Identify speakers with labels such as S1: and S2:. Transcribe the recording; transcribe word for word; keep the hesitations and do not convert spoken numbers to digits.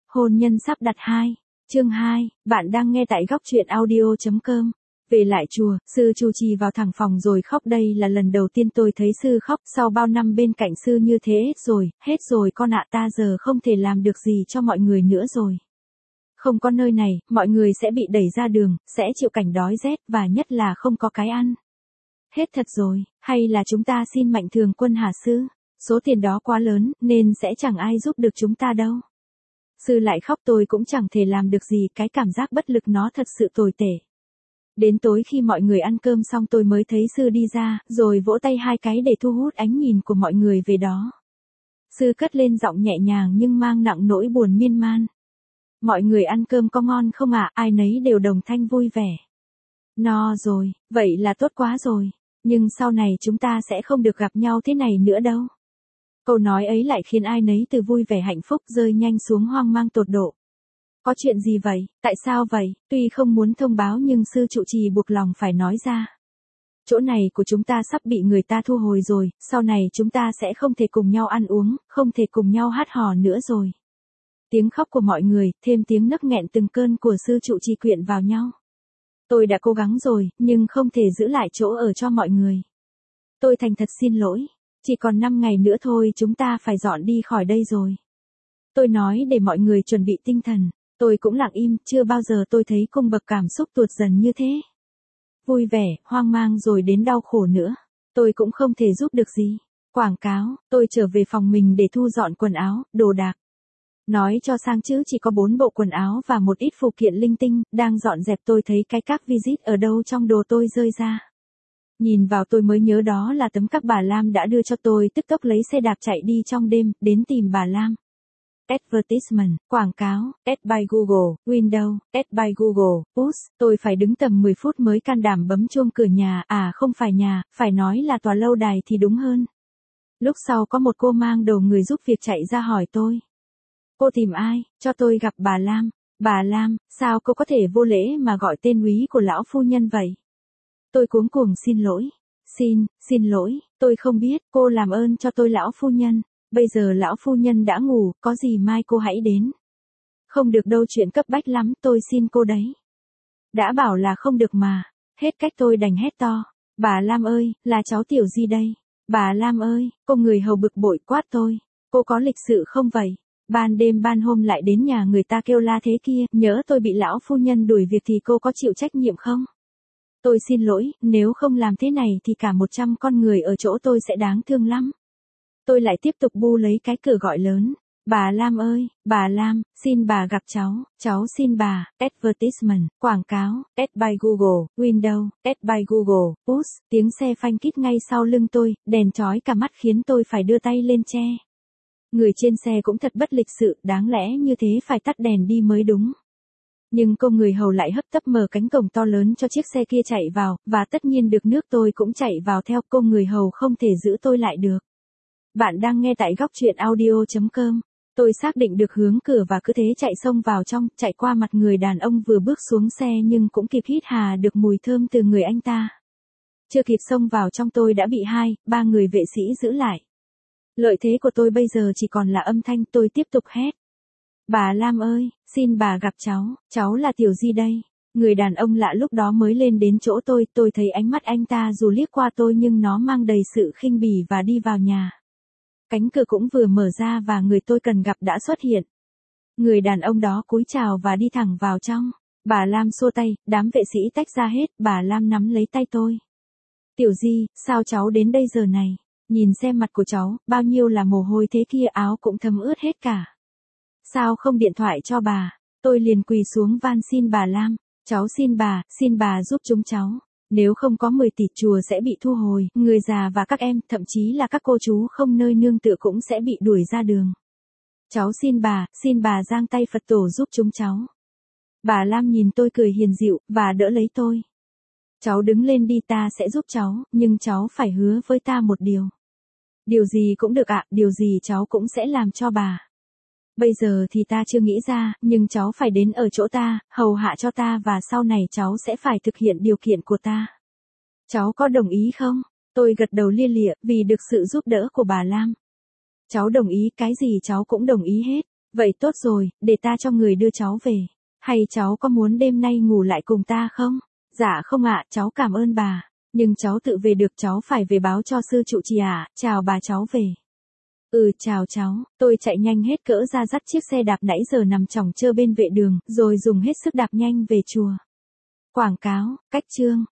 S1: Hôn nhân sắp đặt hai. Chương hai, bạn đang nghe tại góc truyện audio chấm com. Về lại chùa, sư trụ trì vào thẳng phòng rồi khóc, đây là lần đầu tiên tôi thấy sư khóc, sau bao năm bên cạnh sư như thế hết rồi, hết rồi con ạ, ta giờ không thể làm được gì cho mọi người nữa rồi. Không có nơi này, mọi người sẽ bị đẩy ra đường, sẽ chịu cảnh đói rét, và nhất là không có cái ăn. Hết thật rồi, hay là chúng ta xin mạnh thường quân hả sư? Số tiền đó quá lớn, nên sẽ chẳng ai giúp được chúng ta đâu. Sư lại khóc, tôi cũng chẳng thể làm được gì, cái cảm giác bất lực nó thật sự tồi tệ. Đến tối khi mọi người ăn cơm xong tôi mới thấy sư đi ra, rồi vỗ tay hai cái để thu hút ánh nhìn của mọi người về đó. Sư cất lên giọng nhẹ nhàng nhưng mang nặng nỗi buồn miên man. Mọi người ăn cơm có ngon không ạ? Ai nấy đều đồng thanh vui vẻ. No rồi, vậy là tốt quá rồi. Nhưng sau này chúng ta sẽ không được gặp nhau thế này nữa đâu. Câu nói ấy lại khiến ai nấy từ vui vẻ hạnh phúc rơi nhanh xuống hoang mang tột độ. Có chuyện gì vậy? Tại sao vậy? Tuy không muốn thông báo nhưng sư trụ trì buộc lòng phải nói ra. Chỗ này của chúng ta sắp bị người ta thu hồi rồi, sau này chúng ta sẽ không thể cùng nhau ăn uống, không thể cùng nhau hát hò nữa rồi. Tiếng khóc của mọi người, thêm tiếng nấc nghẹn từng cơn của sư trụ trì quyện vào nhau. Tôi đã cố gắng rồi, nhưng không thể giữ lại chỗ ở cho mọi người. Tôi thành thật xin lỗi. Chỉ còn năm ngày nữa thôi chúng ta phải dọn đi khỏi đây rồi. Tôi nói để mọi người chuẩn bị tinh thần. Tôi cũng lặng im, chưa bao giờ tôi thấy cung bậc cảm xúc tuột dần như thế. Vui vẻ, hoang mang rồi đến đau khổ nữa. Tôi cũng không thể giúp được gì. Quảng cáo, tôi trở về phòng mình để thu dọn quần áo, đồ đạc. Nói cho sang chứ chỉ có bốn bộ quần áo và một ít phụ kiện linh tinh, đang dọn dẹp tôi thấy cái các visit ở đâu trong đồ tôi rơi ra. Nhìn vào tôi mới nhớ đó là tấm cáp bà Lam đã đưa cho tôi, tức tốc lấy xe đạp chạy đi trong đêm, đến tìm bà Lam. Advertisement, quảng cáo, Add by Google, Windows, Add by Google, Push, tôi phải đứng tầm mười phút mới can đảm bấm chuông cửa nhà, à không phải nhà, phải nói là tòa lâu đài thì đúng hơn. Lúc sau có một cô mang đầu người giúp việc chạy ra hỏi tôi. Cô tìm ai? Cho tôi gặp bà Lam. Bà Lam, sao cô có thể vô lễ mà gọi tên úy của lão phu nhân vậy? Tôi cuống cuồng xin lỗi. Xin, xin lỗi, tôi không biết, cô làm ơn cho tôi lão phu nhân. Bây giờ lão phu nhân đã ngủ, có gì mai cô hãy đến. Không được đâu, chuyện cấp bách lắm, tôi xin cô đấy. Đã bảo là không được mà. Hết cách tôi đành hét to. Bà Lam ơi, là cháu Tiểu Di đây. Bà Lam ơi, cô người hầu bực bội quát tôi. Cô có lịch sự không vậy? Ban đêm ban hôm lại đến nhà người ta kêu la thế kia, nhớ tôi bị lão phu nhân đuổi việc thì cô có chịu trách nhiệm không? Tôi xin lỗi, nếu không làm thế này thì cả một trăm con người ở chỗ tôi sẽ đáng thương lắm. Tôi lại tiếp tục bu lấy cái cửa gọi lớn. Bà Lam ơi, bà Lam, xin bà gặp cháu, cháu xin bà. Advertisement, quảng cáo, Add by Google, Windows, Add by Google, Push, tiếng xe phanh kít ngay sau lưng tôi, đèn chói cả mắt khiến tôi phải đưa tay lên che. Người trên xe cũng thật bất lịch sự, đáng lẽ như thế phải tắt đèn đi mới đúng. Nhưng cô người hầu lại hấp tấp mở cánh cổng to lớn cho chiếc xe kia chạy vào, và tất nhiên được nước tôi cũng chạy vào theo, cô người hầu không thể giữ tôi lại được. Bạn đang nghe tại góc truyện audio chấm com. Tôi xác định được hướng cửa và cứ thế chạy xông vào trong, chạy qua mặt người đàn ông vừa bước xuống xe nhưng cũng kịp hít hà được mùi thơm từ người anh ta. Chưa kịp xông vào trong tôi đã bị hai, ba người vệ sĩ giữ lại. Lợi thế của tôi bây giờ chỉ còn là âm thanh, tôi tiếp tục hét. Bà Lam ơi, xin bà gặp cháu, cháu là Tiểu Di đây. Người đàn ông lạ lúc đó mới lên đến chỗ tôi, tôi thấy ánh mắt anh ta dù liếc qua tôi nhưng nó mang đầy sự khinh bỉ và đi vào nhà. Cánh cửa cũng vừa mở ra và người tôi cần gặp đã xuất hiện. Người đàn ông đó cúi chào và đi thẳng vào trong. Bà Lam xua tay, đám vệ sĩ tách ra hết, bà Lam nắm lấy tay tôi. Tiểu Di, sao cháu đến đây giờ này? Nhìn xem mặt của cháu, bao nhiêu là mồ hôi thế kia, áo cũng thấm ướt hết cả. Sao không điện thoại cho bà? Tôi liền quỳ xuống van xin bà Lam. Cháu xin bà, xin bà giúp chúng cháu. Nếu không có mười tỷ chùa sẽ bị thu hồi, người già và các em, thậm chí là các cô chú không nơi nương tựa cũng sẽ bị đuổi ra đường. Cháu xin bà, xin bà giang tay Phật tổ giúp chúng cháu. Bà Lam nhìn tôi cười hiền dịu, và đỡ lấy tôi. Cháu đứng lên đi, ta sẽ giúp cháu, nhưng cháu phải hứa với ta một điều. Điều gì cũng được ạ, điều gì cháu cũng sẽ làm cho bà. Bây giờ thì ta chưa nghĩ ra, nhưng cháu phải đến ở chỗ ta, hầu hạ cho ta và sau này cháu sẽ phải thực hiện điều kiện của ta. Cháu có đồng ý không? Tôi gật đầu lia lịa, vì được sự giúp đỡ của bà Lam. Cháu đồng ý, cái gì cháu cũng đồng ý hết. Vậy tốt rồi, để ta cho người đưa cháu về. Hay cháu có muốn đêm nay ngủ lại cùng ta không? Dạ không ạ, cháu cảm ơn bà. Nhưng cháu tự về được, cháu phải về báo cho sư trụ trì ạ. Chào bà, cháu về. Ừ, chào cháu. Tôi chạy nhanh hết cỡ ra dắt chiếc xe đạp nãy giờ nằm chỏng chơ bên vệ đường, rồi dùng hết sức đạp nhanh về chùa. Quảng cáo, cách chương.